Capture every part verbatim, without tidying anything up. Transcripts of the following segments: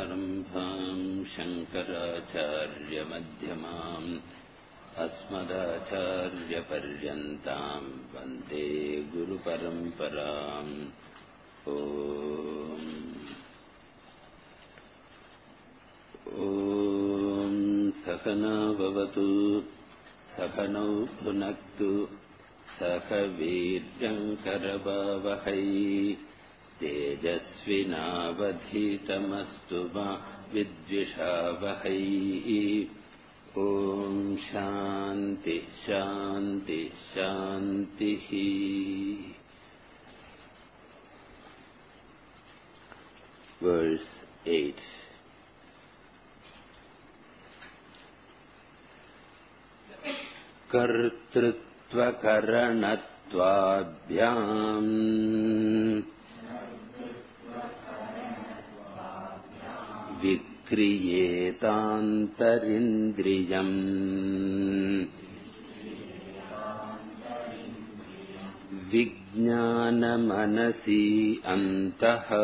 Samarambham Shankaracharya-madhyamam Asmadacharya-paryantam Vande Guru-paramparam. Om Om Sakhana bhavatu Sakhanau bhunaktu Sakha Virjam Karavavahai Tejasvinavadhitamastu ma vidvishavahai. Om Shanti Shanti Shantihi. Verse eight. Kartrutva karanattvabhyam vikriyetantarindriyam vijnanamanasi antaha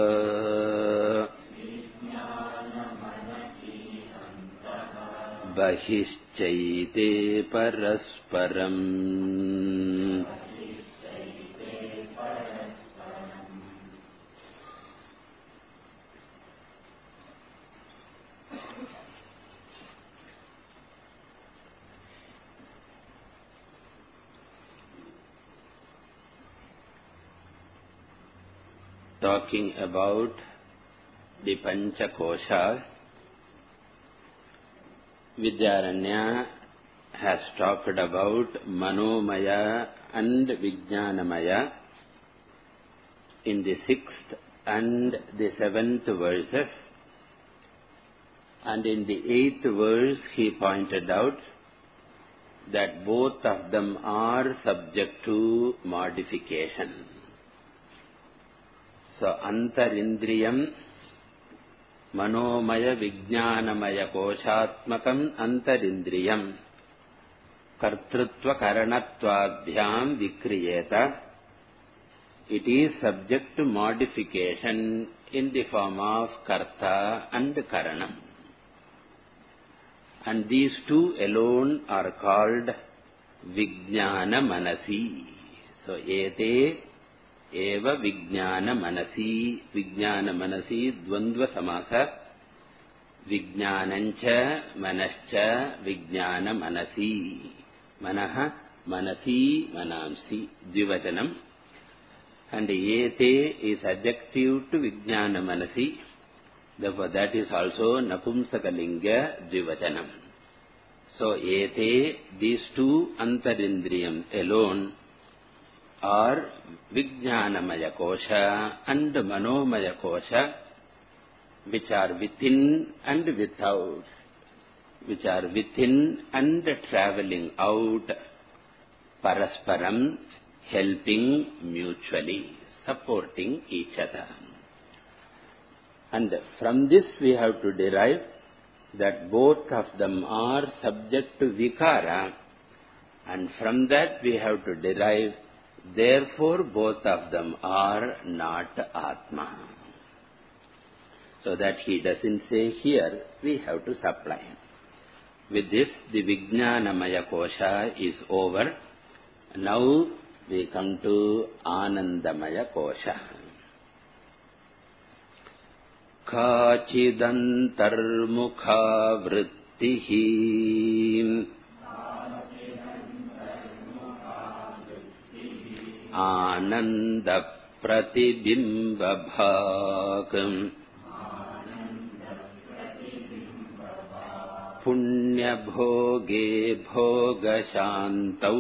bahishchaite parasparam. Talking about the Panchakoshas, Vidyaranya has talked about Manomaya and Vijnanamaya in the sixth and the seventh verses, and in the eighth verse he pointed out that both of them are subject to modification. So, Antarindriyam Manomaya Vijnanamaya Koshatmakam Antarindriyam Kartrutva Karanattvabhyam Vikriyeta. It is subject to modification in the form of Karta and Karanam. And these two alone are called Vijnana Manasi. So, Ete Eva Vijnana Manasi. Vijnana Manasi Dvandva Samasa. Vijnanancha Manascha Vijnana Manasi. Manaha Manasi Manamsi Dvivachanam. And Ete is adjective to Vijnana Manasi. Therefore that is also Napumsakalinga Dvivachanam. So Ete, these two Antarindriyam alone are Vijnanamaya Kosha and Manomaya Kosha, which are within and without, which are within and travelling out, parasparam, helping mutually, supporting each other. And from this we have to derive that both of them are subject to vikara, and from that we have to derive therefore both of them are not Atma. So that he doesn't say here, we have to supply. With this, the Vijnanamaya Kosha is over. Now we come to Anandamaya Kosha. Kachidantarmukha vrittihi Ananda pratibimba bhakam Punya bhoge bhoga shantau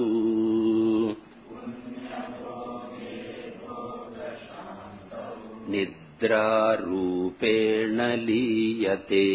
Nidra rupena liyate.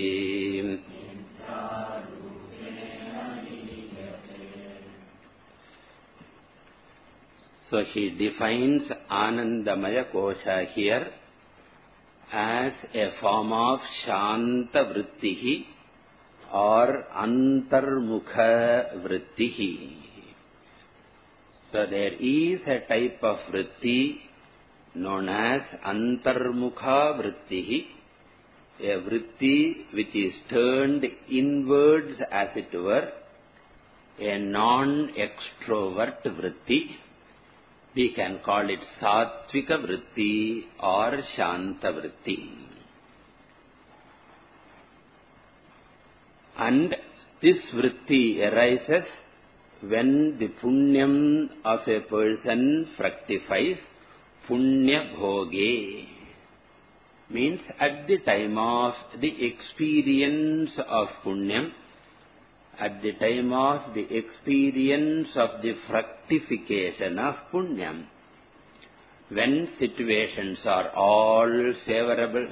So he defines Anandamaya Kosha here as a form of Shanta Vrittihi or Antarmukha Vrittihi. So there is a type of vritti known as Antarmukha Vrittihi, a vritti which is turned inwards as it were, a non-extrovert vritti. We can call it Sattvika vritti or Shanta vritti. And this vritti arises when the punyam of a person fructifies, punya bhoge. Means at the time of the experience of punyam, at the time of the experience of the fructification of punyam, when situations are all favorable,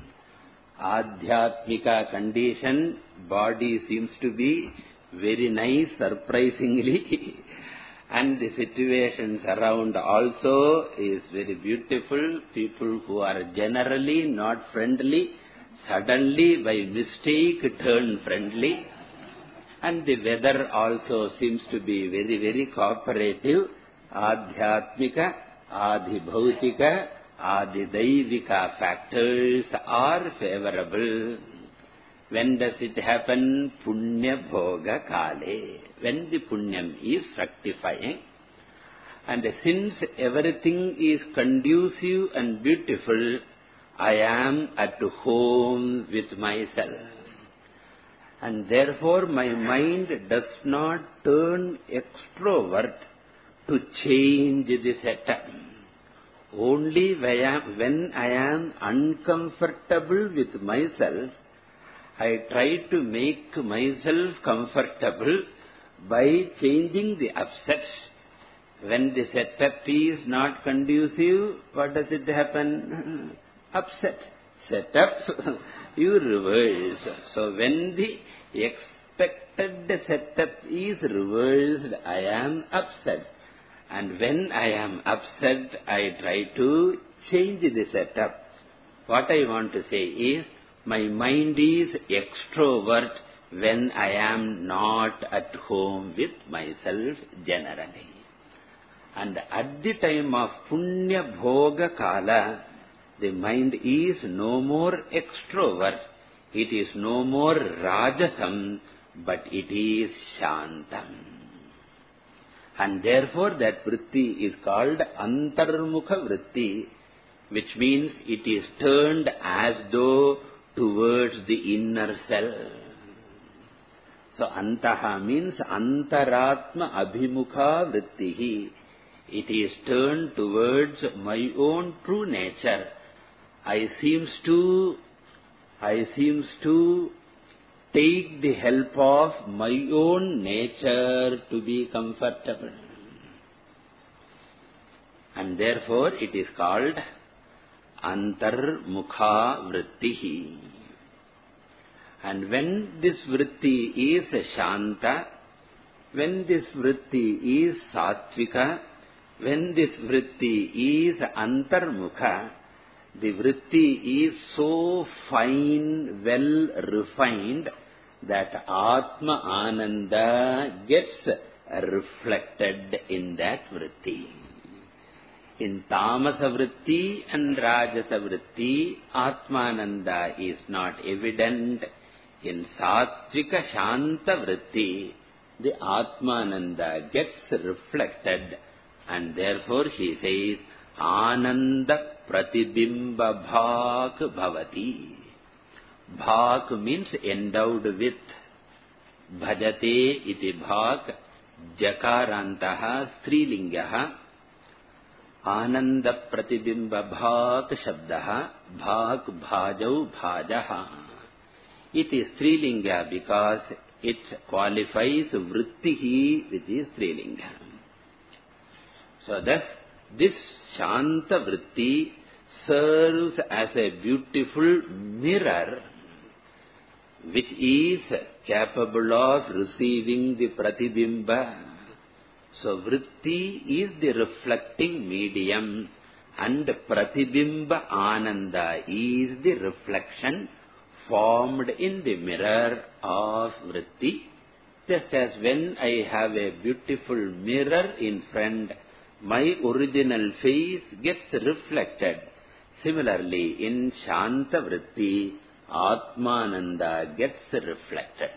adhyatmika condition, body seems to be very nice, surprisingly, and the situations around also is very beautiful. People who are generally not friendly, suddenly by mistake turn friendly. And the weather also seems to be very, very cooperative. Adhyatmika, adhibhautika, adidaivika factors are favorable. When does it happen? Punya bhoga kale. When the punyam is fructifying. And since everything is conducive and beautiful, I am at home with myself. And therefore my mind does not turn extrovert to change the setup. Only when I am uncomfortable with myself, I try to make myself comfortable by changing the upset. When the setup is not conducive, what does it happen? Upset. Setup, you reverse. So when the expected setup is reversed, I am upset. And when I am upset, I try to change the setup. What I want to say is, my mind is extrovert when I am not at home with myself generally. And at the time of punya bhoga kala, the mind is no more extrovert, it is no more rajasam, but it is shantam. And therefore that vritti is called antarmukha vritti, which means it is turned as though towards the inner self. So antaha means antaratma abhimukha vrittihi. It is turned towards my own true nature. I seems to, I seems to take the help of my own nature to be comfortable. And therefore it is called antarmukha vrittihi. And when this vritti is shanta, when this vritti is sattvika, when this vritti is antarmukha, the vritti is so fine, well refined, that Atma Ananda gets reflected in that vritti. In Tamasa vritti and Rajasa vritti, Atmananda is not evident. In Sattvika Shanta vritti, the Atmananda gets reflected, and therefore he says, Ananda Pratibimba Bhak Bhavati. Bhak means endowed with. Bhajate iti bhak, jakarantaha strilingaha. Ananda Pratibimba Bhak Shabdaha, Bhak Bhajau Bhajaha. It is Strilinga because it qualifies Vrittihi, which is Strilinga. So thus, this Shanta Vritti serves as a beautiful mirror which is capable of receiving the Pratibimba. So Vritti is the reflecting medium and Pratibimba Ananda is the reflection formed in the mirror of Vritti. Just as when I have a beautiful mirror in front, my original face gets reflected. Similarly, in Shanta Vritti, Atmananda gets reflected.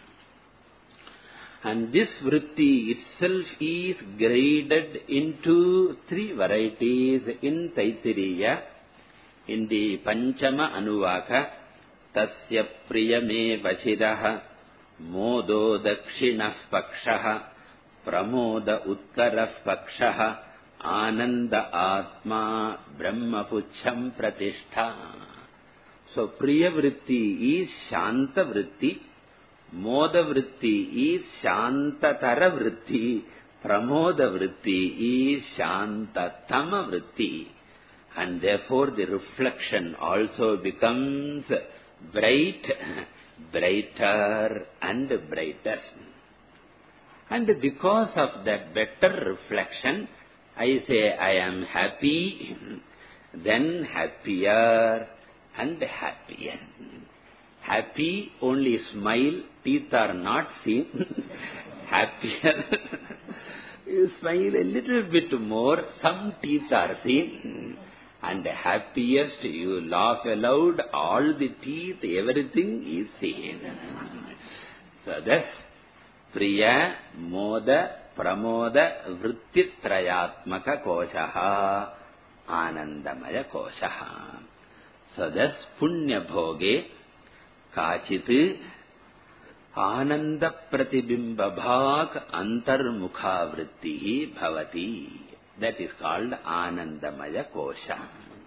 And this vritti itself is graded into three varieties in Taittiriya. In the Panchama Anuvaka, Tasya Priyame Vachiraha, Modo Dakshinah Pakshaha, Pramoda Uttarah Pakshaha, Ananda Atma Brahmapucham Pratishtha. So, Priya Vritti is Shanta Vritti, Moda Vritti is Shantatara Vritti, Pramoda Vritti is Shantatama Vritti. And therefore the reflection also becomes bright, brighter and brighter. And because of that better reflection, I say I am happy, then happier and happier. Happy, only smile, teeth are not seen. Happier, you smile a little bit more, some teeth are seen. And happiest, you laugh aloud, all the teeth, everything is seen. So thus, Priya, Moda, Pramoda, Vrittitrayatmaka Koshaha, Anandamaya Koshaha. So thus, Punya Bhoge, Kachit, Ananda Pratibimba Bhag, Antarmukha Vritti Bhavati. That is called Anandamaya Kosha.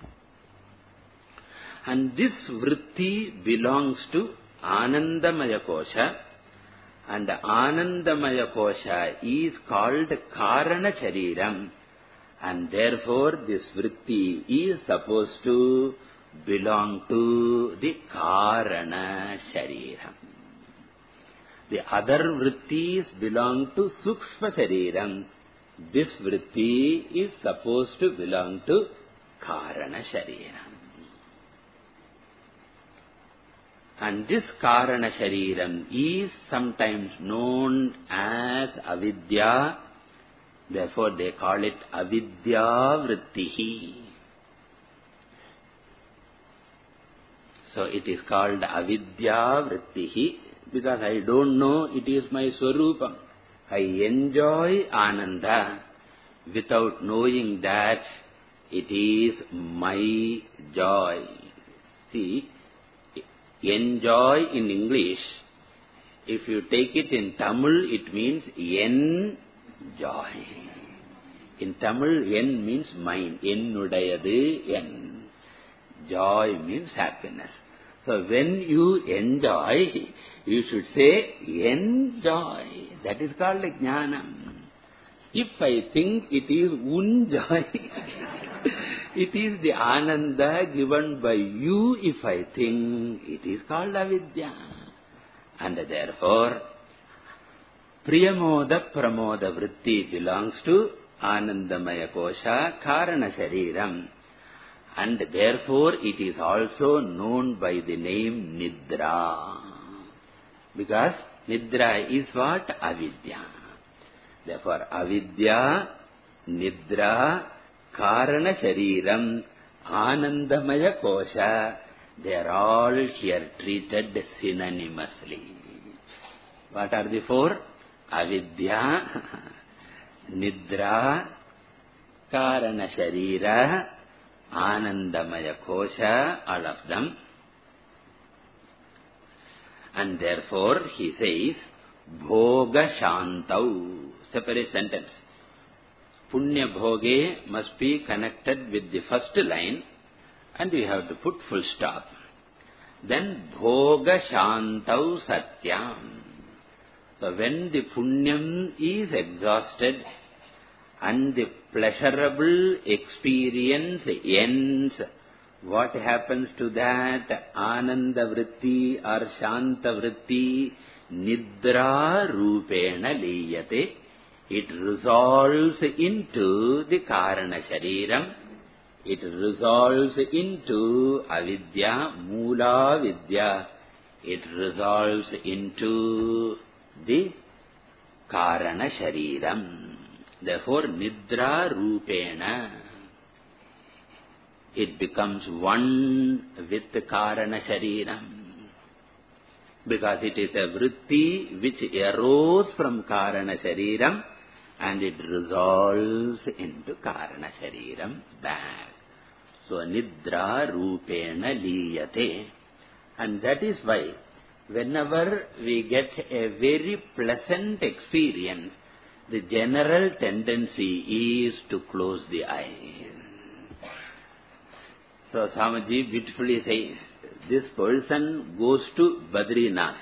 And this vritti belongs to Anandamaya Kosha. And Anandamaya Kosha is called Karana Shariram. And therefore this vritti is supposed to belong to the Karana Shariram. The other vrittis belong to Sukshma Shariram. This vritti is supposed to belong to Karana Shariram. And this Karana Shariram is sometimes known as Avidya. Therefore they call it Avidya Vrittihi. So it is called Avidya Vrittihi because I don't know it is my Swarupam. I enjoy Ananda without knowing that it is my joy. See, enjoy in English, if you take it in Tamil, it means enjoy. In Tamil, en means mine. Ennudayadu, en. Joy means happiness. So when you enjoy, you should say enjoy. That is called jnanam. If I think it is unjoy, it is the ananda given by you. If I think it is called avidya. And therefore, Priyamoda Pramoda Vritti belongs to Anandamaya Kosha Karana Shariram. And therefore it is also known by the name Nidra. Because Nidra is what? Avidya. Therefore Avidya, Nidra, Karana Shariram, Anandamaya Kosha, they are all here treated synonymously. What are the four? Avidya, Nidra, Karana Sharira, Anandamaya Kosha, all of them. And therefore he says, Bhoga Shantau, separate sentence. Punya Bhoge must be connected with the first line and we have to put full stop. Then Bhoga Shantau Satyam. So when the Punyam is exhausted and the pleasurable experience ends, what happens to that? Ananda Vritti or Shanta Vritti Nidra Rupena Liyate. It resolves into the Karana Shariram. It resolves into Avidya, Mula Vidya. It resolves into the Karana Shariram. Therefore, Nidra Rupena. it becomes one with Karana Shariram. Because it is a vritti which arose from Karana Shariram and it resolves into Karana Shariram back. So, Nidra Rupena Liyate. And that is why, whenever we get a very pleasant experience, the general tendency is to close the eyes. So, Swamiji beautifully says, this person goes to Badrinath,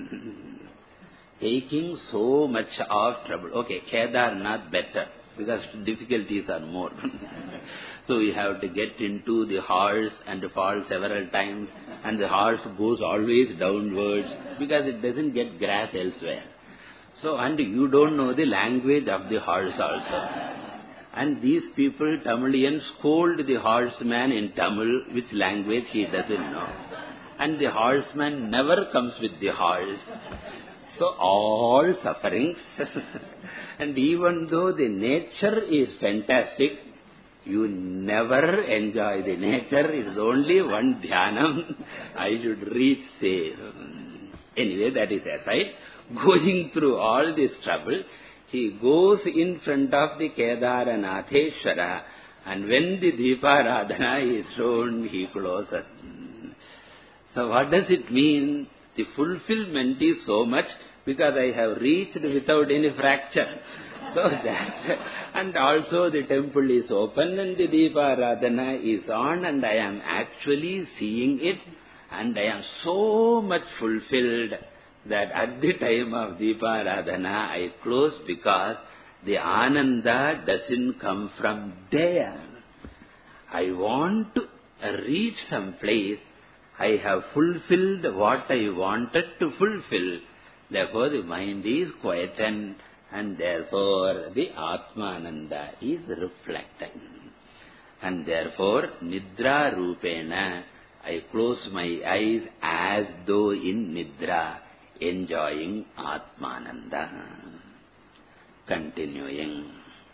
taking so much of trouble. Okay, Kedarnath better, because difficulties are more. So we have to get into the horse and fall several times, and the horse goes always downwards, because it doesn't get grass elsewhere. So, and you don't know the language of the horse also. And these people, Tamilians, scold the horseman in Tamil, which language he doesn't know. And the horseman never comes with the horse. So, all sufferings. And even though the nature is fantastic, you never enjoy the nature. It is only one dhyanam. I should reach safe. Anyway, that is aside. Going through all this trouble, he goes in front of the Kedaranatheshwara, and when the Deeparadhana is shown, he closes. So what does it mean? The fulfillment is so much, because I have reached without any fracture. So that, and also the temple is open and the Deeparadhana is on, and I am actually seeing it, and I am so much fulfilled that at the time of Deeparadhana I close, because the Ananda doesn't come from there. I want to reach some place. I have fulfilled what I wanted to fulfill. Therefore the mind is quietened, and therefore the Atmananda is reflected. And therefore Nidra Rupena, I close my eyes as though in Nidra, enjoying Atmananda. Continuing.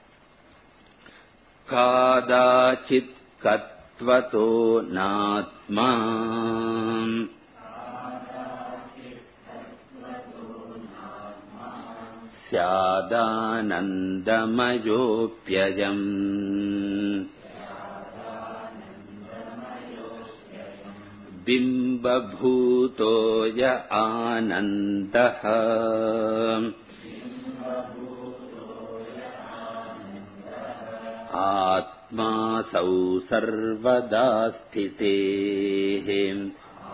Kadachit Katvato Natma Syadanandamayopyajam Bimbabhutoya Anandaha Atma Sau Sarvada Sthite.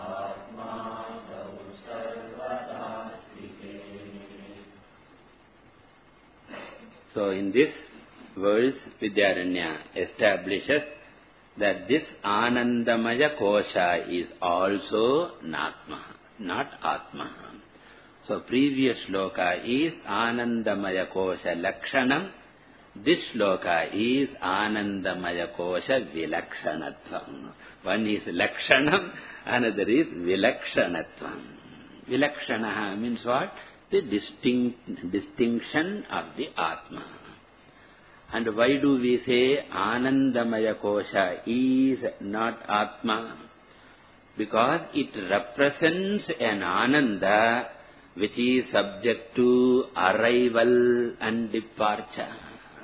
So in this verse, Vidyaranya establishes that this Anandamaya Kosha is also Natma, not Atma. So previous shloka is Anandamaya Kosha Lakshanam. This shloka is Anandamaya Kosha Vilakshanatvam. One is Lakshanam, another is Vilakshanatvam. Vilakshanaha means what? The distinct, distinction of the Atma. And why do we say Anandamaya Kosha is not Atma? Because it represents an Ananda which is subject to arrival and departure.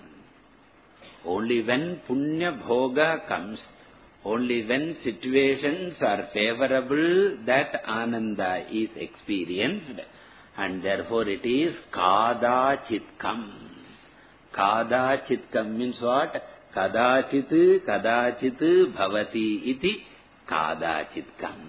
Only when Punya Bhoga comes, only when situations are favorable, that Ananda is experienced, and therefore it is Kadachitkam. Kadachitkam means what? Kadachit, kadachit bhavati iti Kadachitkam.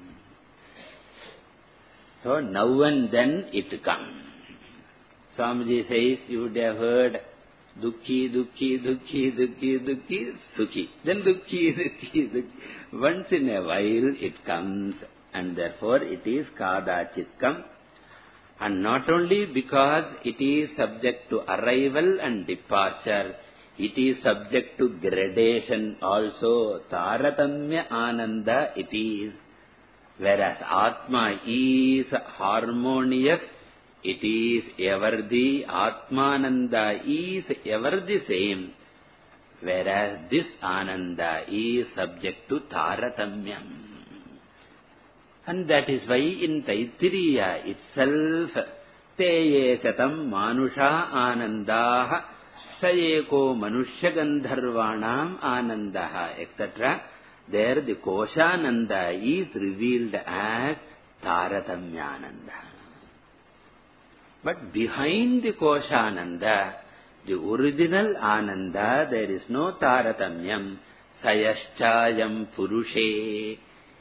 So now and then it comes. Swamiji says, you would have heard Dukhi, Dukhi, Dukhi, Dukhi, Dukhi, Sukhi. Then Dukhi, Dukhi, Dukhi. Once in a while it comes, and therefore it is Kadachitkam. And not only because it is subject to arrival and departure, it is subject to gradation also. Taratamya Ananda it is. Whereas Atma is harmonious, it is ever the Atmananda is ever the same. whereas this Ananda is subject to Taratamyam. And that is why in Taittiriya itself, Teye Satam Manusha Anandaha Sayeko Manushya Gandharvanam Anandaha, et cetera. There the Koshananda is revealed as Taratamyananda. But behind the Koshananda, the original Ananda, there is no Taratamyam. Sayaschayam Purushe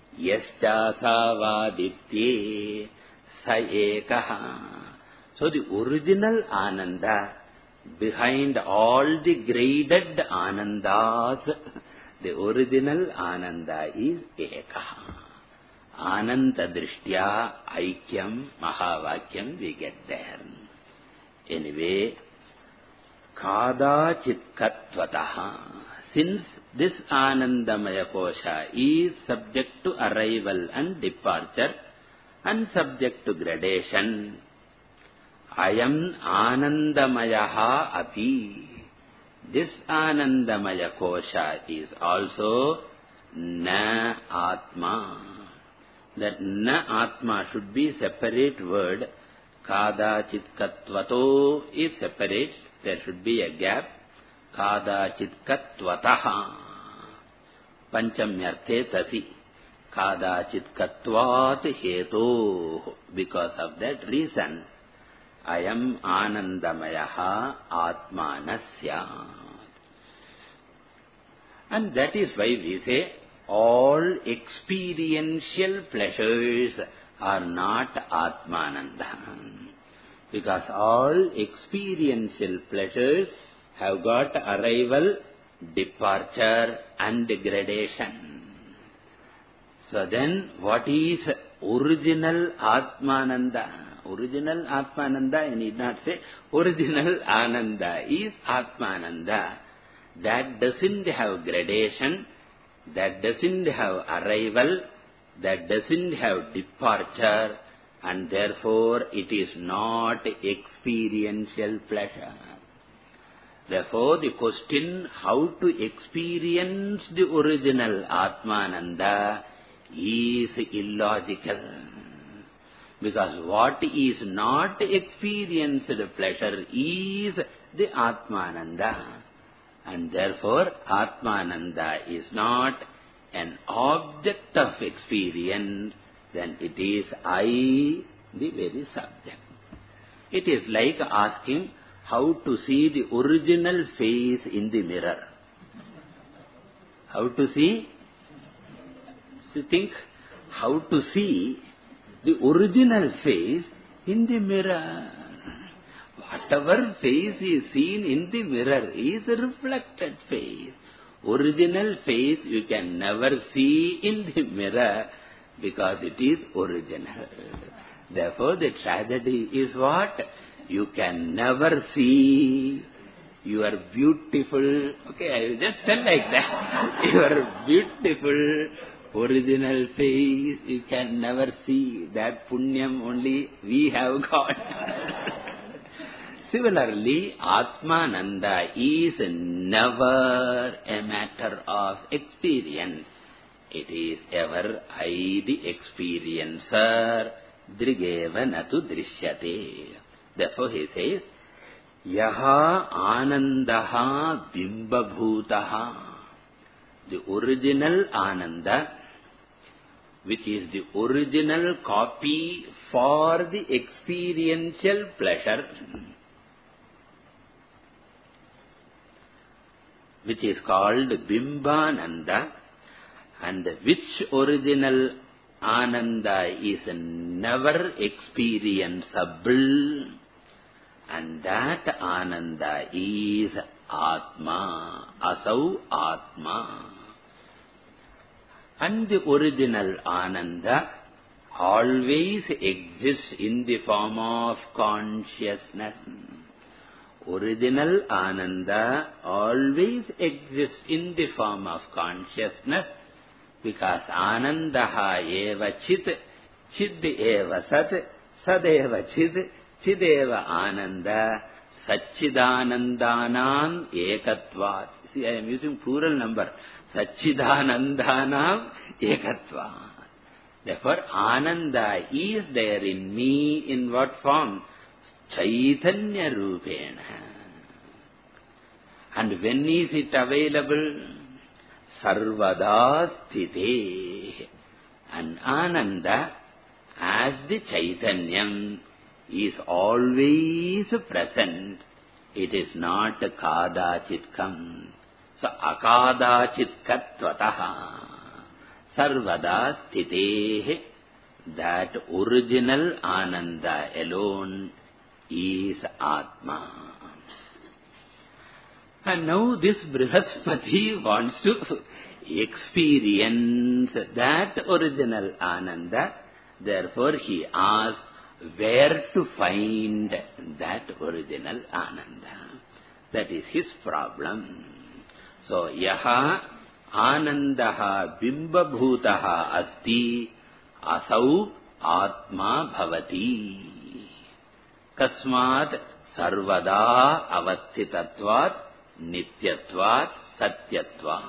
Yaschasavaditye Sayekaha. So the original Ananda, behind all the graded Anandas, the original Ananda is Ekaha. Ananta Drishtya Aikyam Mahavakyam, we get there. Anyway, Kada Chitkattvataha. Since this Anandamaya Kosha is subject to arrival and departure and subject to gradation, Ayam Anandamayaha api. This Anandamaya Kosha is also Na Atma. That Na Atma should be separate word. Kada Chitkatvato is separate. There should be a gap. Kada Chitkatvataha. Panchamyarthe tasi. Kada Chitkatvat heto. Because of that reason, Ayam Anandamayaha Atmanasya. And that is why we say all experiential pleasures are not Atmananda. Because all experiential pleasures have got arrival, departure and gradation. So then what is original Atmananda? Original Atmananda, I need not say, original Ananda is Atmananda. That doesn't have gradation, that doesn't have arrival, that doesn't have departure, and therefore it is not experiential pleasure. Therefore the question how to experience the original Atmananda is illogical. Because what is not experienced pleasure is the Atmananda. And therefore Atmananda is not an object of experience, then it is I, the very subject. It is like asking how to see the original face in the mirror. How to see? So think, how to see the original face in the mirror. Whatever face is seen in the mirror is a reflected face. Original face you can never see in the mirror because it is original. Therefore the tragedy is what? You can never see your beautiful, okay, I will just tell like that, your beautiful original face, you can never see. That punyam only we have got. Similarly, Atmananda is never a matter of experience. It is ever I, the experiencer, drigeva natu drishyate. Therefore he says, Yaha Anandaha Bimbabhutaha. The original Ananda, which is the original copy for the experiential pleasure, which is called Bimbananda, and which original Ananda is never experienceable, and that Ananda is Atma, Asau Atma. And the original Ananda always exists in the form of consciousness. Original Ananda always exists in the form of consciousness, because Anandaha eva chit, chid eva sat, sadeva chid, chideva Ananda, Satchidanandanam ekatvat. See, I am using plural number. Satchidanandanam ekatva. Therefore, Ananda is there in me in what form? Chaitanya Rupena. And when is it available? Sarvada Sthite. And Ananda, as the Chaitanyam, is always present. It is not Kadachitkam. So, Akadachitkattvataha. Sarvada Sthite. That original Ananda alone is Atma. And now this Brihaspati wants to experience that original Ananda. Therefore, he asks where to find that original Ananda. That is his problem. So, yaha Anandaha bimbabhutaha asti asau atma bhavati. Kasmat sarvada avasthitatvat nityatvat satyatvat.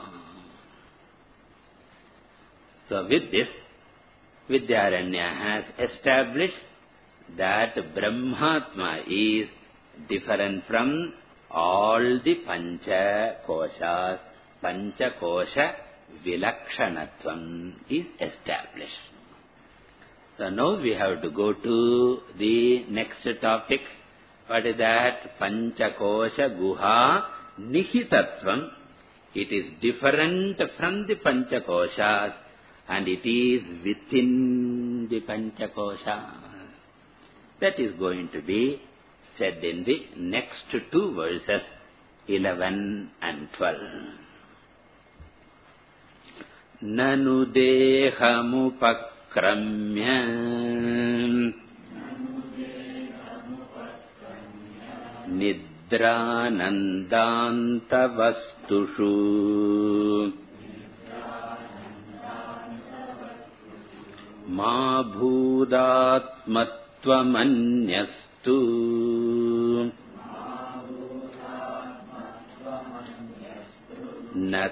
So with this, Vidyaranya has established that Brahmatma is different from all the Pancha Koshas. Pancha Kosha Vilakshanatvam is established. So now we have to go to the next topic. What is that? Pancha Kosha Guha Nihitatvam. It is different from the Pancha Koshas and it is within the Pancha Koshas. That is going to be said in the next two verses, eleven and twelve. Nanu dehamupakramya nidranandantavastushu ma bhudatmatvamanyastu na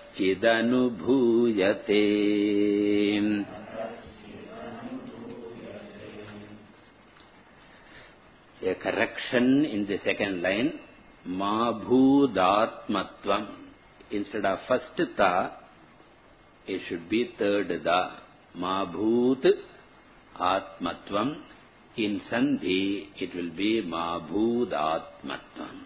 kaschidανubhūyate. A correction in the second line, ma bhudatmatvam. Instead of first ta, it should be third da. Ma bhut atmatvam. In sandhi, it will be ma bhudatmatvam.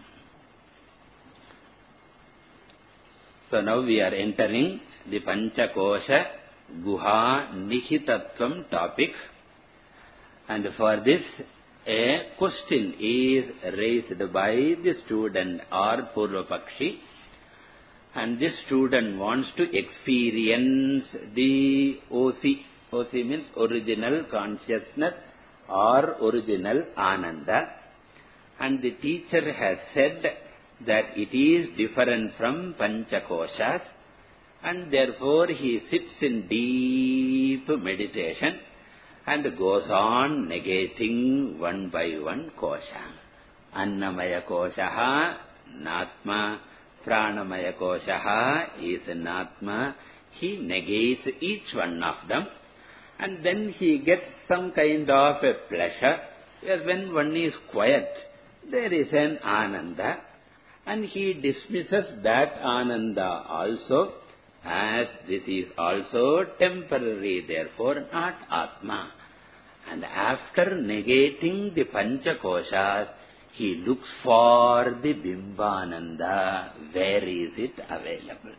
So now we are entering the Panchakosha Guha Nihitatvam topic. And for this, a question is raised by the student or Purvapakshi. And this student wants to experience the O C. O C means original consciousness or original Ananda. And the teacher has said that it is different from Panchakoshas, and therefore he sits in deep meditation and goes on negating one by one kosha. Annamaya koshaha, Natma, Pranamaya koshaha is Natma. He negates each one of them, and then he gets some kind of a pleasure, where when one is quiet, there is an Ananda. And he dismisses that Ananda also, as this is also temporary, therefore not Atma. And after negating the Panchakoshas, he looks for the Bimbananda. Where is it available?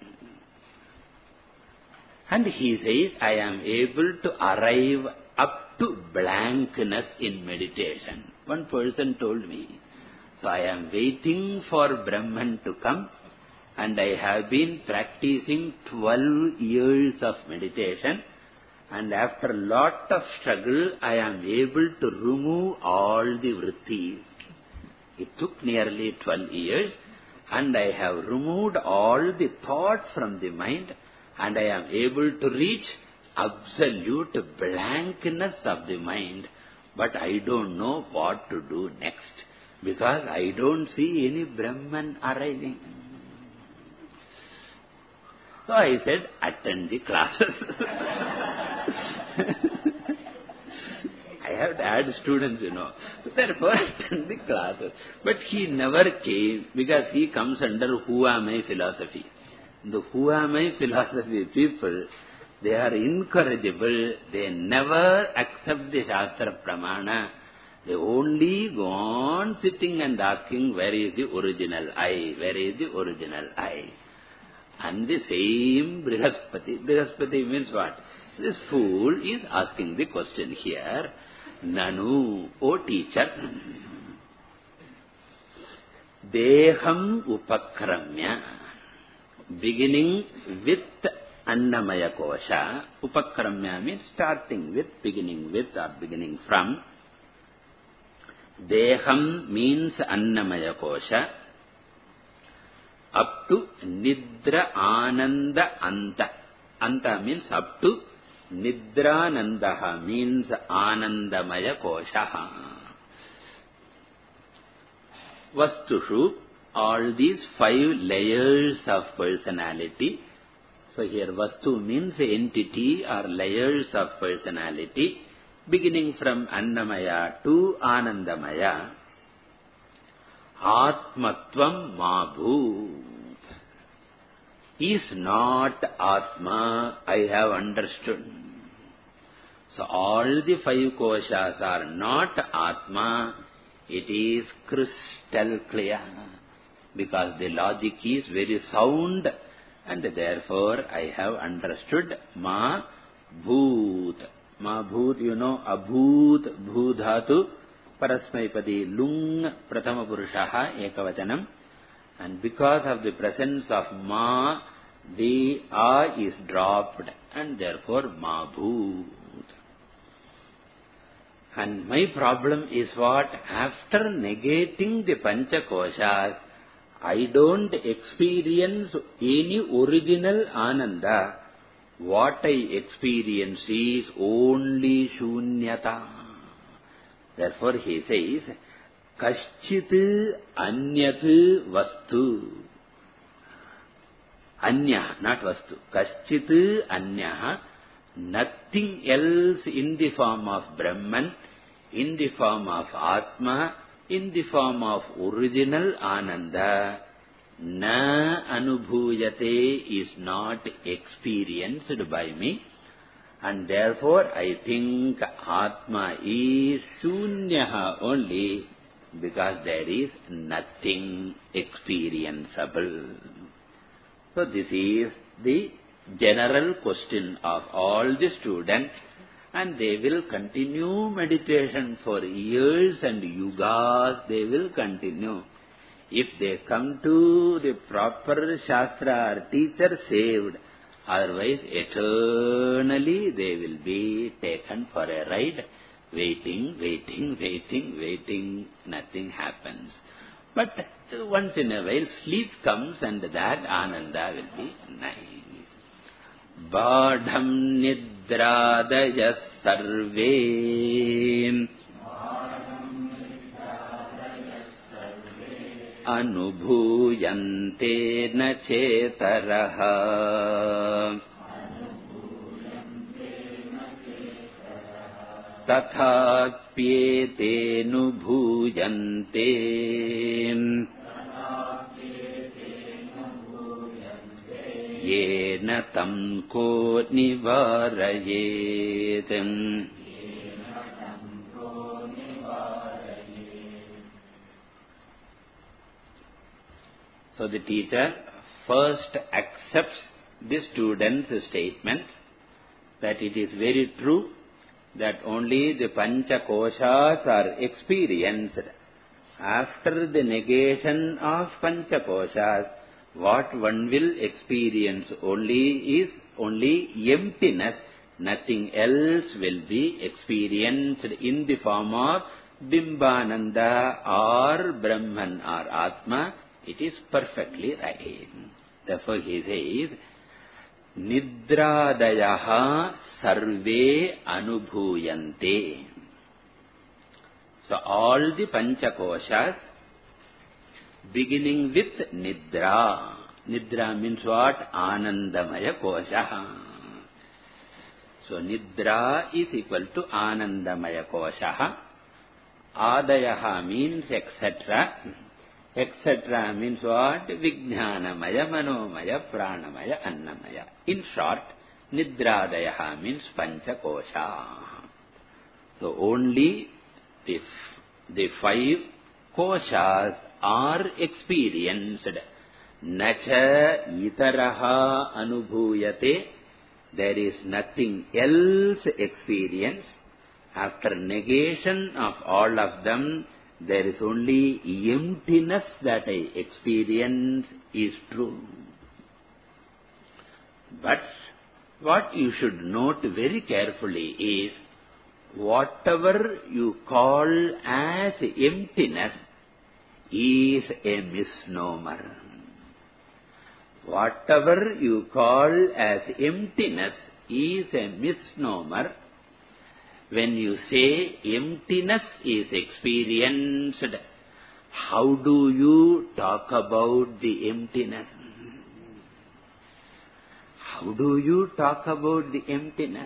And he says, I am able to arrive up to blankness in meditation. One person told me. So I am waiting for Brahman to come, and I have been practicing twelve years of meditation, and after lot of struggle, I am able to remove all the vrittis. It took nearly twelve years, and I have removed all the thoughts from the mind, and I am able to reach absolute blankness of the mind, but I don't know what to do next. Because I don't see any Brahman arriving. So I said, attend the classes. I have to add students, you know. Therefore, attend the classes. But he never came because he comes under who am I philosophy. The who am I philosophy people, they are incorrigible. They never accept the Shastra Pramana. They only go on sitting and asking, where is the original I? Where is the original I? And the same Brihaspati. Brihaspati means what? This fool is asking the question here. Nanu, O teacher, Deham Upakramya, beginning with Annamaya Kosha. Upakramya means starting with, beginning with or beginning from. Deham means Annamaya Kosha. Up to Nidra Ananda Anta. Anta means up to Nidranandaha means Anandamaya Koshaha. Vastushu, all these five layers of personality. So here Vastu means entity or layers of personality, beginning from Annamaya to Anandamaya. Atmatvam Mabhut is not Atma, I have understood. So all the five koshas are not Atma, it is crystal clear. Because the logic is very sound and therefore I have understood Ma Bhoot. Ma Bhoot, you know, Abhoot, Bhudhatu, Parasmaipadi, Lung, Prathama Purushaha, Ekavatanam. And because of the presence of Ma, the A is dropped and therefore Ma Bhoot. And my problem is what? After negating the Panchakoshas, I don't experience any original Ananda. What I experience is only Shunyata. Therefore he says, Kaschit Anyat Vastu. Anya, not Vastu. Kaschit Anya, nothing else in the form of Brahman, in the form of Atma, in the form of original Ananda, na anubhuyate is not experienced by me. And therefore I think Atma is Shunyaha only because there is nothing experienceable. So this is the general question of all the students, and they will continue meditation for years and yugas, they will continue. If they come to the proper Shastra or teacher, saved. Otherwise, eternally they will be taken for a ride, waiting, waiting, waiting, waiting, nothing happens. But once in a while, sleep comes and that Ananda will be nice. Badham nidradaya sarve anubhuyante na chetaraha tathapyete nubhuyante yena tam ko nivarayet. So the teacher first accepts the student's statement that it is very true that only the Panchakoshas are experienced. After the negation of Panchakoshas, what one will experience only is only emptiness. Nothing else will be experienced in the form of Bimbananda or Brahman or Atma. It is perfectly right. Therefore he says, Nidradayaha sarve anubhuyante. So all the Panchakoshas, beginning with Nidra, Nidra means what? Anandamaya kosha. So Nidra is equal to Anandamaya kosha. Adayaha means et cetera. et cetera means what? Vijnanamaya, Manomaya, Pranamaya, Annamaya. In short, Nidradayaha means Panchakosha. So only the, the five koshas are experienced. Nacha itaraha anubhuyate. There is nothing else experienced. After negation of all of them, there is only emptiness that I experience is true. But what you should note very carefully is, whatever you call as emptiness is a misnomer. Whatever you call as emptiness is a misnomer. When you say emptiness is experienced, how do you talk about the emptiness? How do you talk about the emptiness?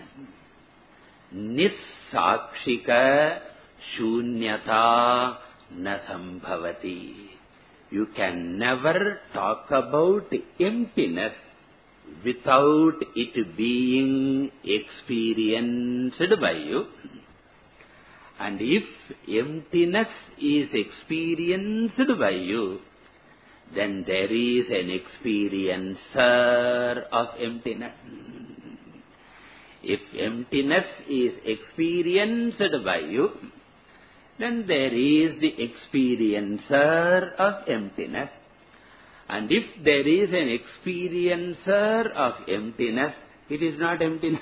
Nissakshika shunyata na sambhavati. You can never talk about emptiness without it being experienced by you. And if emptiness is experienced by you, then there is an experiencer of emptiness. If emptiness is experienced by you, then there is the experiencer of emptiness. And if there is an experiencer of emptiness, it is not emptiness.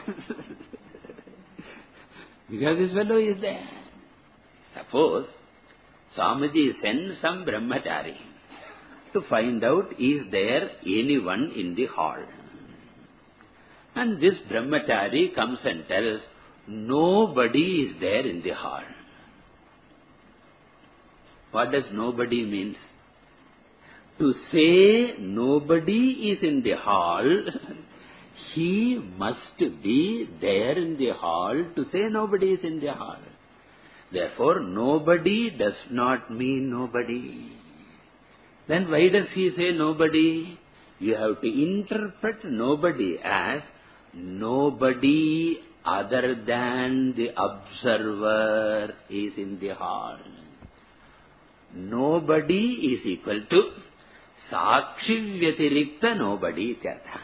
Because this fellow is there. Suppose Swamiji sends some brahmachari to find out is there anyone in the hall. And this brahmachari comes and tells, nobody is there in the hall. What does nobody means? To say nobody is in the hall, he must be there in the hall to say nobody is in the hall. Therefore, nobody does not mean nobody. Then why does he say nobody? You have to interpret nobody as nobody other than the observer is in the hall. Nobody is equal to Sakshi Vyatirikta nobody.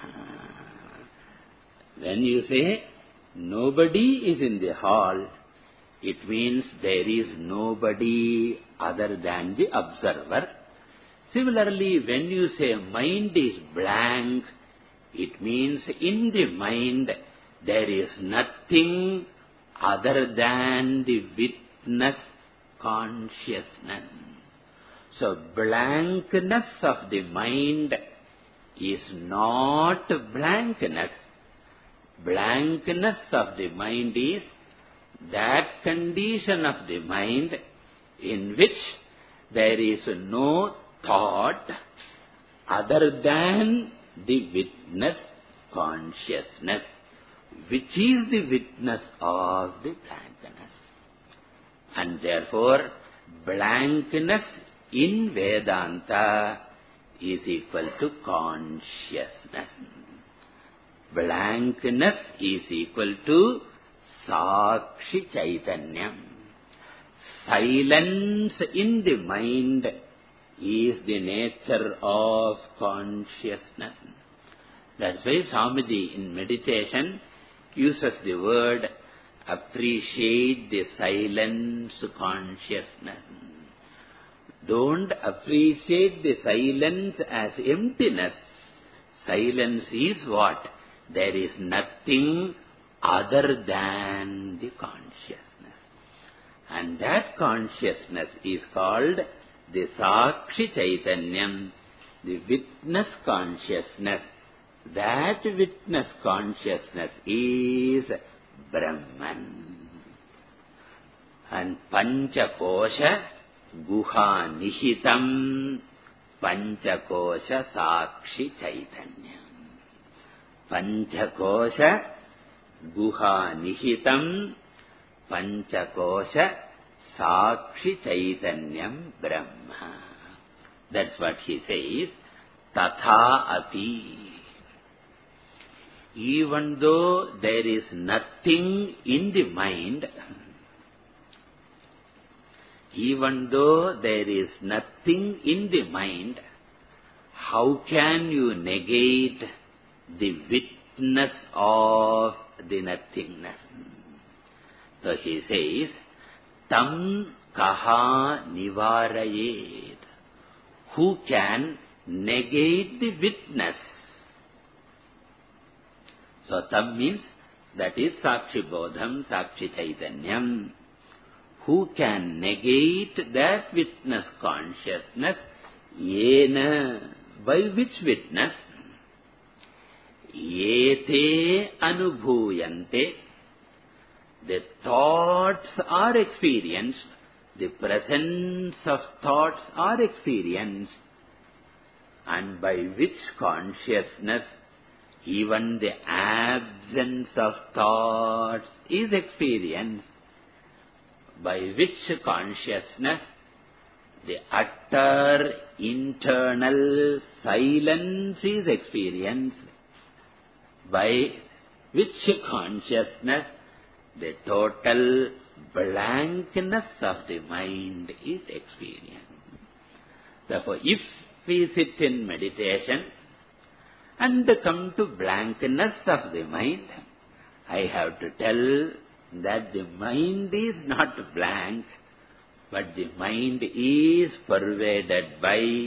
When you say nobody is in the hall, it means there is nobody other than the observer. Similarly, when you say mind is blank, it means in the mind there is nothing other than the witness consciousness. So, blankness of the mind is not blankness. Blankness of the mind is that condition of the mind in which there is no thought other than the witness consciousness, which is the witness of the blankness. And therefore, blankness in Vedanta is equal to consciousness. Blankness is equal to Sakshi Chaitanyam. Silence in the mind is the nature of consciousness. That's why Swamiji in meditation uses the word appreciate the silence consciousness. Don't appreciate the silence as emptiness. Silence is what? There is nothing other than the consciousness. And that consciousness is called the Sakshi Chaitanyam, the witness consciousness. That witness consciousness is Brahman. And Pancha Kosha Guha Nishitam Panchakosha Sakshi Chaitanya. Panchakosha Guha Nihitam Panchakosha Sakshi Chaitanyam Brahma. That's what he says. Tatha api. Even though there is nothing in the mind, even though there is nothing in the mind, how can you negate the witness of the nothingness? So he says, Tam kaha nivarayet. Who can negate the witness? So tam means that is Sakshi Bodham, Sakshi Chaitanyam. Who can negate that witness consciousness? Yena. By which witness? Yete anubhuyante. The thoughts are experienced. The presence of thoughts are experienced. And by which consciousness even the absence of thoughts is experienced. By which consciousness the utter internal silence is experienced. By which consciousness the total blankness of the mind is experienced. Therefore, if we sit in meditation and come to blankness of the mind, I have to tell that the mind is not blank, but the mind is pervaded by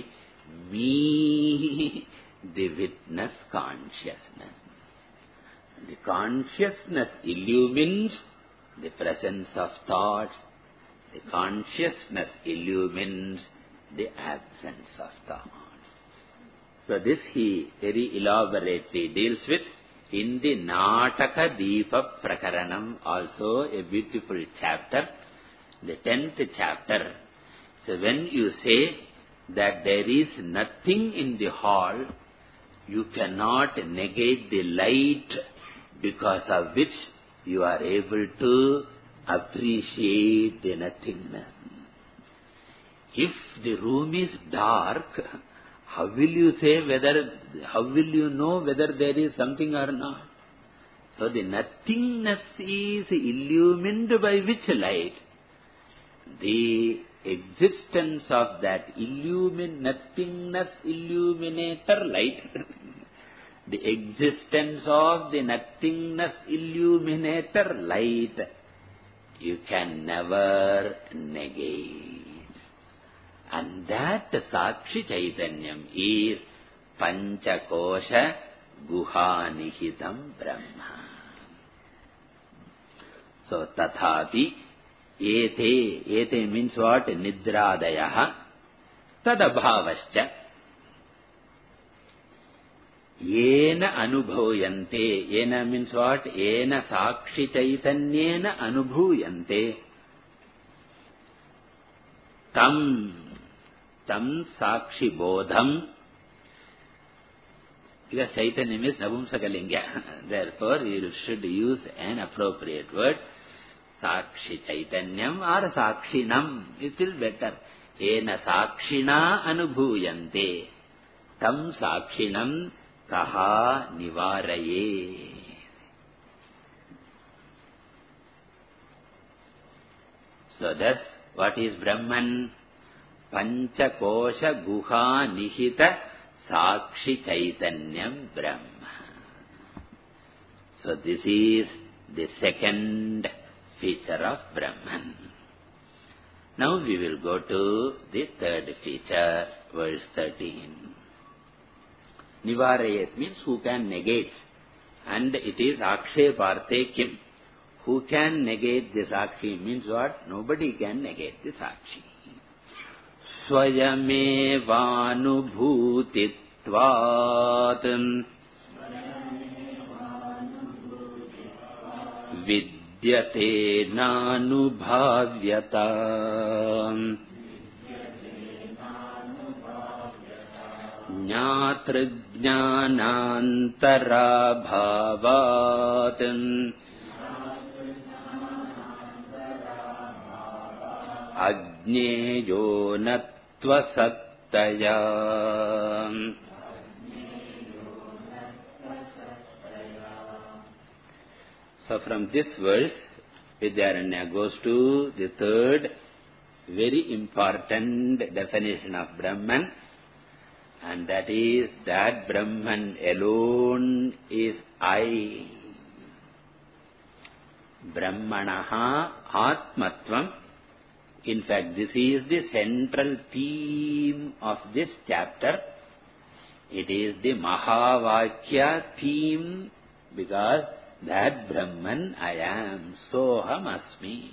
me, the witness consciousness. The consciousness illumines the presence of thoughts. The consciousness illumines the absence of thoughts. So this he very elaborately deals with in the Nataka Deepa Prakaranam, also a beautiful chapter, the tenth chapter. So when you say that there is nothing in the hall, you cannot negate the light because of which you are able to appreciate the nothingness. If the room is dark, how will you say whether, how will you know whether there is something or not? So the nothingness is illumined by which light? The existence of that illumin, nothingness illuminator light, the existence of the nothingness illuminator light, you can never negate. And that Sakshi Chaitanyam is Panchakosha Guhanihitam Brahma. So, Tathapi, Ete, Ete means what? Nidradayaha, Tadabhavascha, Yena Anubhuyante, Yena means what? Yena Sakshi Chaitanyena Anubhuyante, Tam, Tam Sakshi Bodham, because Chaitanyam is Navumsakalinga. Therefore, you should use an appropriate word. Sakshi Chaitanyam or Sakshinam. It is better. Ena Sakshina Anubhuyante. Tam Sakshinam Kaha Nivaraye. So thus, what is Brahman? Panchakosha Guha Nihita Sakshi Chaitanyam Brahma. So this is the second feature of Brahman. Now we will go to the third feature, verse thirteen. Nivarayet means who can negate, and it is Aksheparte Kim. Who can negate the Sakshi means what? Nobody can negate the Sakshi. Swayame vanubhutitvat vidyate nanubhavyata ज्ञातृज्ञानान्तराभावात् अज्ञेयो न त्वसत्तया. So from this verse, Vidyaranya goes to the third very important definition of Brahman, and that is that Brahman alone is I. Brahmanaha Atmatvam. In fact, this is the central theme of this chapter. It is the Mahavakya theme, because that Brahman I am, Soham Asmi.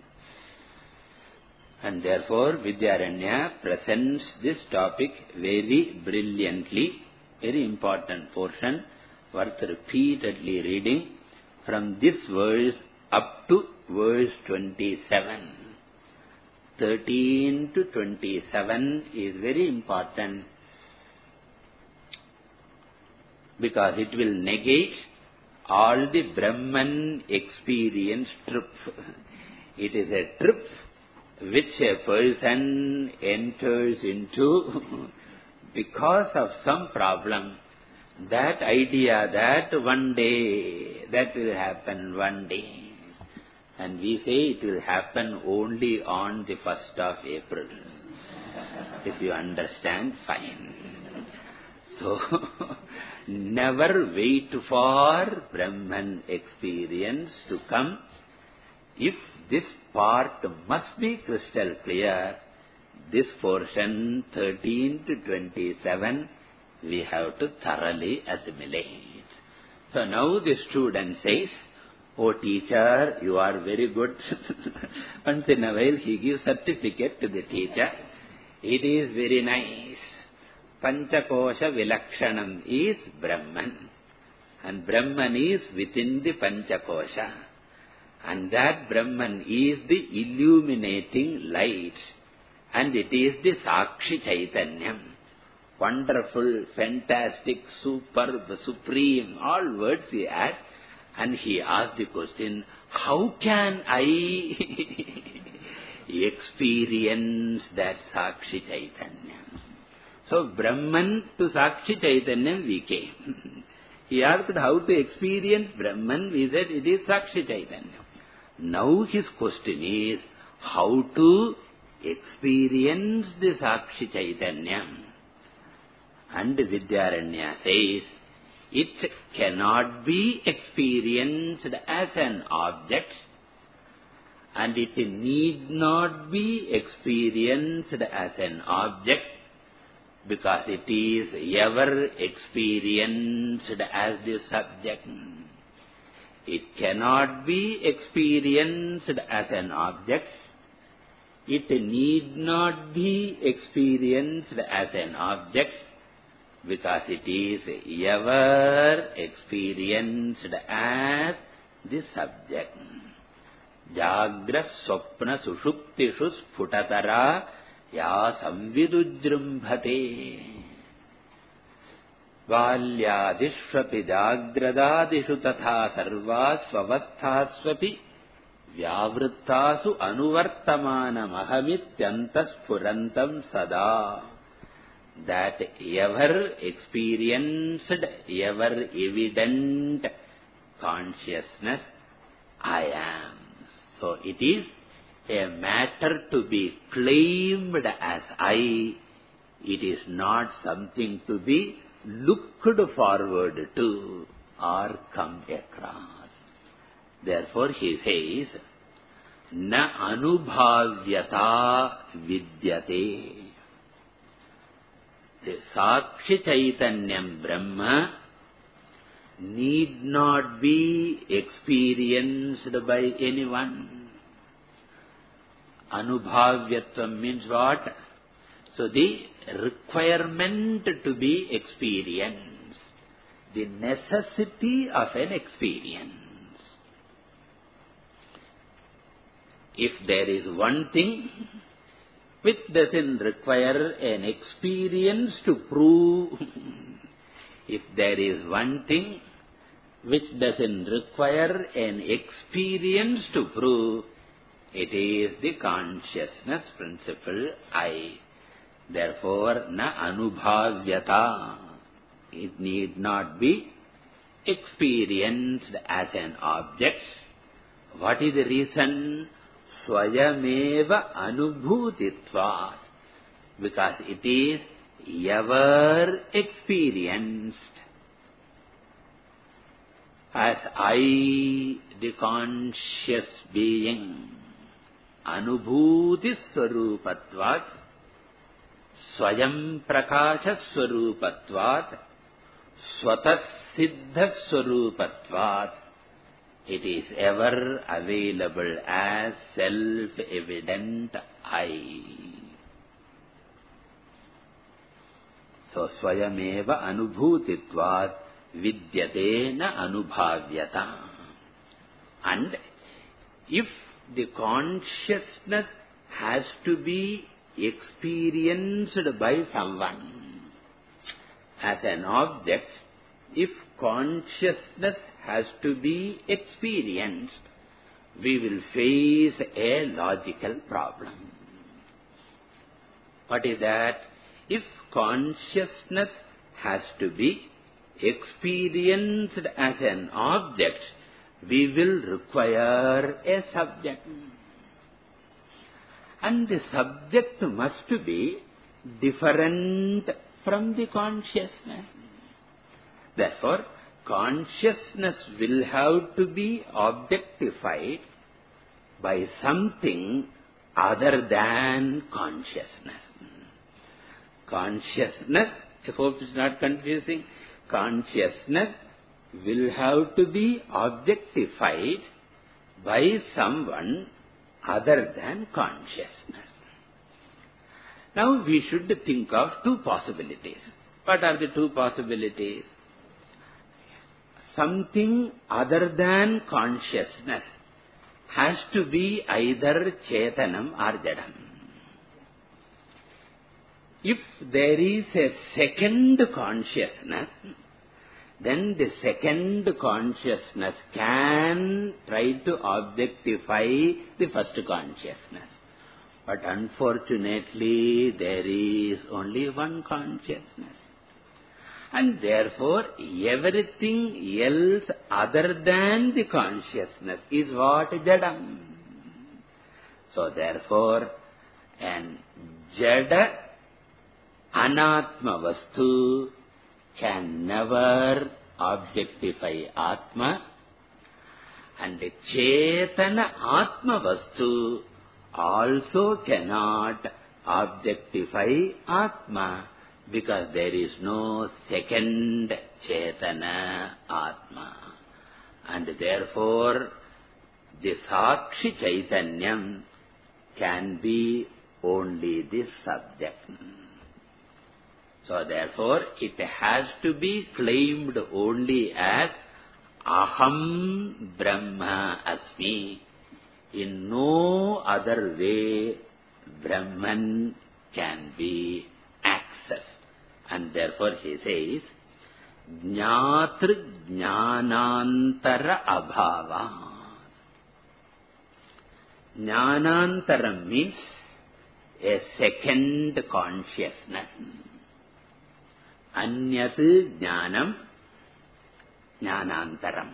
And therefore Vidyaranya presents this topic very brilliantly, very important portion, worth repeatedly reading from this verse up to verse twenty-seven. thirteen to twenty-seven is very important, because it will negate all the Brahman experience trip. It is a trip which a person enters into because of some problem. That idea that one day, that will happen one day. And we say it will happen only on the first of April. If you understand, fine. So, never wait for Brahman experience to come. If this part must be crystal clear, this portion thirteen to twenty-seven, we have to thoroughly assimilate. So now the student says, "Oh teacher, you are very good." Once in a while he gives certificate to the teacher. It is very nice. Panchakosha Vilakshanam is Brahman. And Brahman is within the Panchakosha. And that Brahman is the illuminating light. And it is the Sakshi Chaitanyam. Wonderful, fantastic, superb, supreme, all words he adds. And he asked the question, how can I experience that Sakshi Chaitanyam? So, Brahman to Sakshi Chaitanyam we came. He asked how to experience Brahman. We said it is Sakshi Chaitanyam. Now his question is how to experience the Sakshi Chaitanyam. And Vidyaranya says, it cannot be experienced as an object, and it need not be experienced as an object, because it is ever experienced as the subject. It cannot be experienced as an object. It need not be experienced as an object, because it is ever experienced as the subject. Jagra Swapna Sushuptishu Sphutatara Ya Samvidujrumbhate Valyadishvapi Jagradadishu Tatha Sarvasvavasthasvapi Vyavrittasu Anuvartamana Mahamityantasphurantam Sada. That ever experienced, ever evident consciousness I am. So it is a matter to be claimed as I. It is not something to be looked forward to or come across. Therefore he says, na anubhavyata vidyate. The Sakshi Chaitanyam Brahma need not be experienced by anyone. Anubhavyatvam means what? So the requirement to be experienced, the necessity of an experience. If there is one thing which doesn't require an experience to prove. If there is one thing which doesn't require an experience to prove, it is the consciousness principle, I. Therefore, na anubhavyata. It need not be experienced as an object. What is the reason? Swayameva anubhutitvat. Because it is ever experienced. As I, the conscious being, anubhuti swarupatvat, swayam prakasha swarupatvat, swatas siddha swarupatvat, it is ever available as self-evident I. So, swayameva anubhutitvat vidyate na anubhavyata. And if the consciousness has to be experienced by someone as an object, if consciousness has to be experienced, we will face a logical problem. What is that? If consciousness has to be experienced as an object, we will require a subject. And the subject must be different from the consciousness. Therefore, consciousness will have to be objectified by something other than consciousness. Consciousness, I hope it's not confusing, consciousness will have to be objectified by someone other than consciousness. Now we should think of two possibilities. What are the two possibilities? Something other than consciousness has to be either Chetanam or Jadam. If there is a second consciousness, then the second consciousness can try to objectify the first consciousness. But unfortunately, there is only one consciousness. And therefore, everything else other than the consciousness is what? Jadam. So therefore, an Jada Anatma Vastu can never objectify Atma, and the Chetana Atma Vastu also cannot objectify Atma, because there is no second Chetana Atma. And therefore, the Sakshi Chaitanyam can be only the subject. So therefore, it has to be claimed only as Aham Brahma Asmi. In no other way, Brahman can be accessed. And therefore he says, Jnatr Jnanantara Abhava. Jnanantara means a second consciousness. Anyat Jnanam Jnanantaram.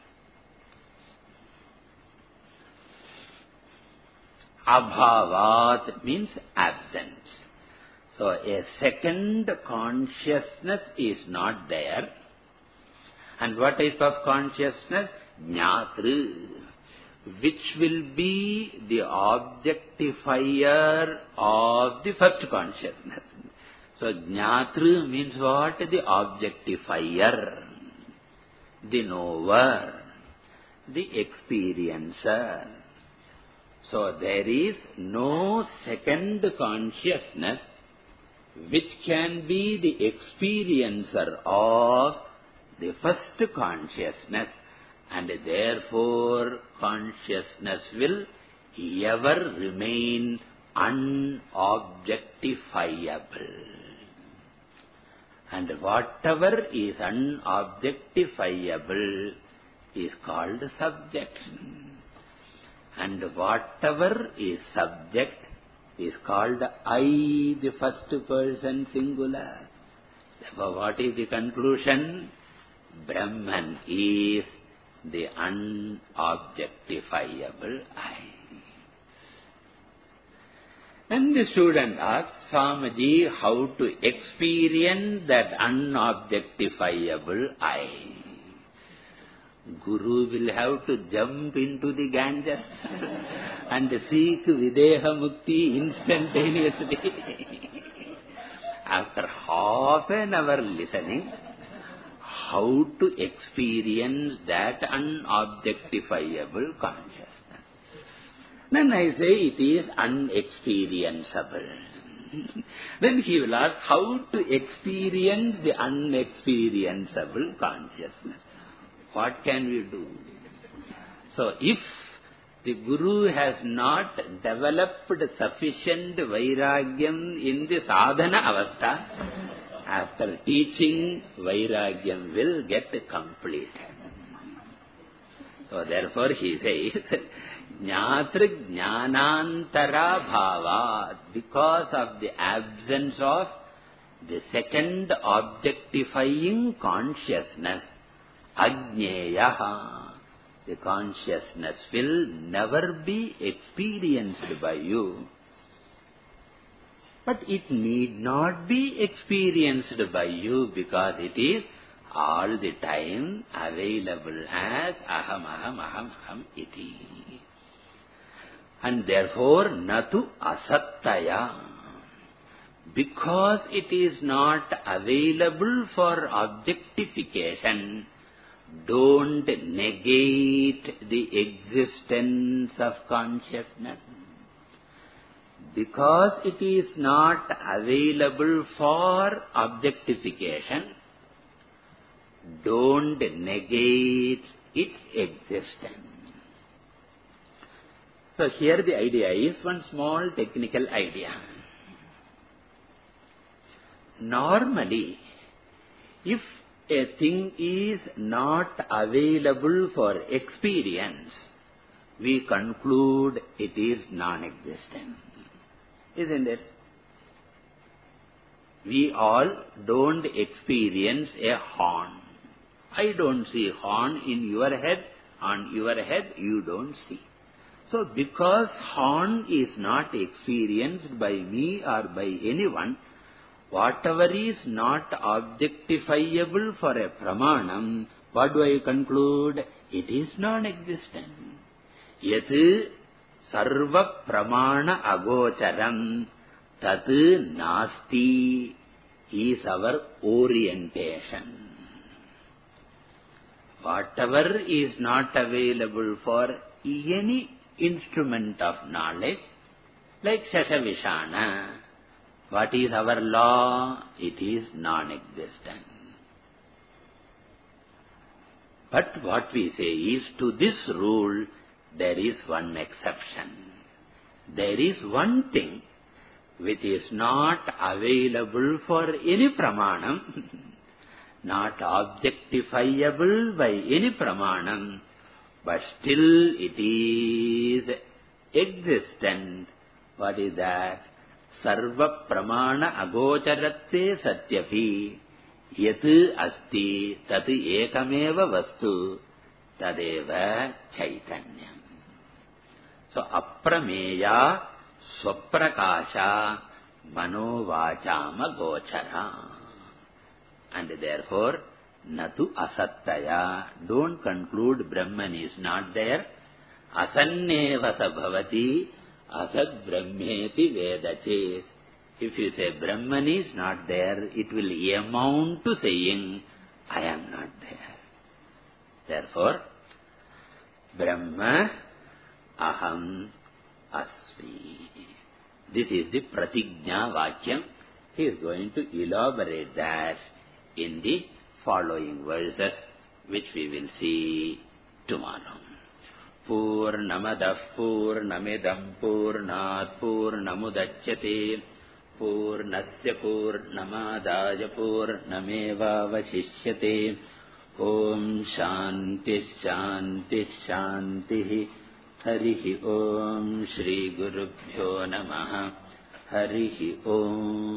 Abhavat means absence. So a second consciousness is not there. And what type of consciousness? Jnatru, which will be the objectifier of the first consciousness. So Jnatru means what? The objectifier, the knower, the experiencer. So there is no second consciousness which can be the experiencer of the first consciousness, and therefore consciousness will ever remain unobjectifiable. And whatever is unobjectifiable is called subject. And whatever is subject is called I, the first person singular. Therefore, what is the conclusion? Brahman is the unobjectifiable I. And the student asks, Swamiji, how to experience that unobjectifiable I? Guru will have to jump into the Ganges and seek Videha Mukti instantaneously. After half an hour listening, how to experience that unobjectifiable consciousness? Then I say it is unexperienceable. Then he will ask how to experience the unexperienceable consciousness. What can we do? So if the Guru has not developed sufficient vairagyam in the sadhana avastha, after teaching, vairagyam will get complete. So therefore he says, Jnatrik jnanantara bhavat, because of the absence of the second objectifying consciousness, ajñeyaha, the consciousness will never be experienced by you. But it need not be experienced by you because it is all the time available as aham aham aham aham iti. And therefore, natu asattaya, because it is not available for objectification, don't negate the existence of consciousness. Because it is not available for objectification, don't negate its existence. So here the idea is one small technical idea. Normally, if a thing is not available for experience, we conclude it is non-existent. Isn't it? We all don't experience a horn. I don't see horn in your head, on your head you don't see. So because horn is not experienced by me or by anyone, whatever is not objectifiable for a pramanam, what do I conclude? It is non-existent. Yat sarva pramana agocharam tat nasti is our orientation. Whatever is not available for any instrument of knowledge, like Shashavishana, what is our law? It is non-existent. But what we say is, to this rule, there is one exception. There is one thing which is not available for any pramanam, not objectifiable by any pramanam, but still it is existent. What is that? Sarva pramana agocharatte satyapi yat asti tat ekameva vastu tadeva chaitanyam. So aprameya swaprakasha manovachama gochara. And therefore, natu asattaya, don't conclude Brahman is not there. Asanneva sabhavati asad brahmeti vedachet. If you say Brahman is not there, it will amount to saying, I am not there. Therefore, Brahma aham asmi. This is the pratigna vakyam. He is going to elaborate that in the following verses, which we will see tomorrow. Purnamadah Purnamidam Purnat Purnamudachyate Purnasya Purnamadaya Purnamevavashishyate. Om Shanti Shanti Shanti. Harihi Om Shri Gurubhyo Namaha. Harihi Om.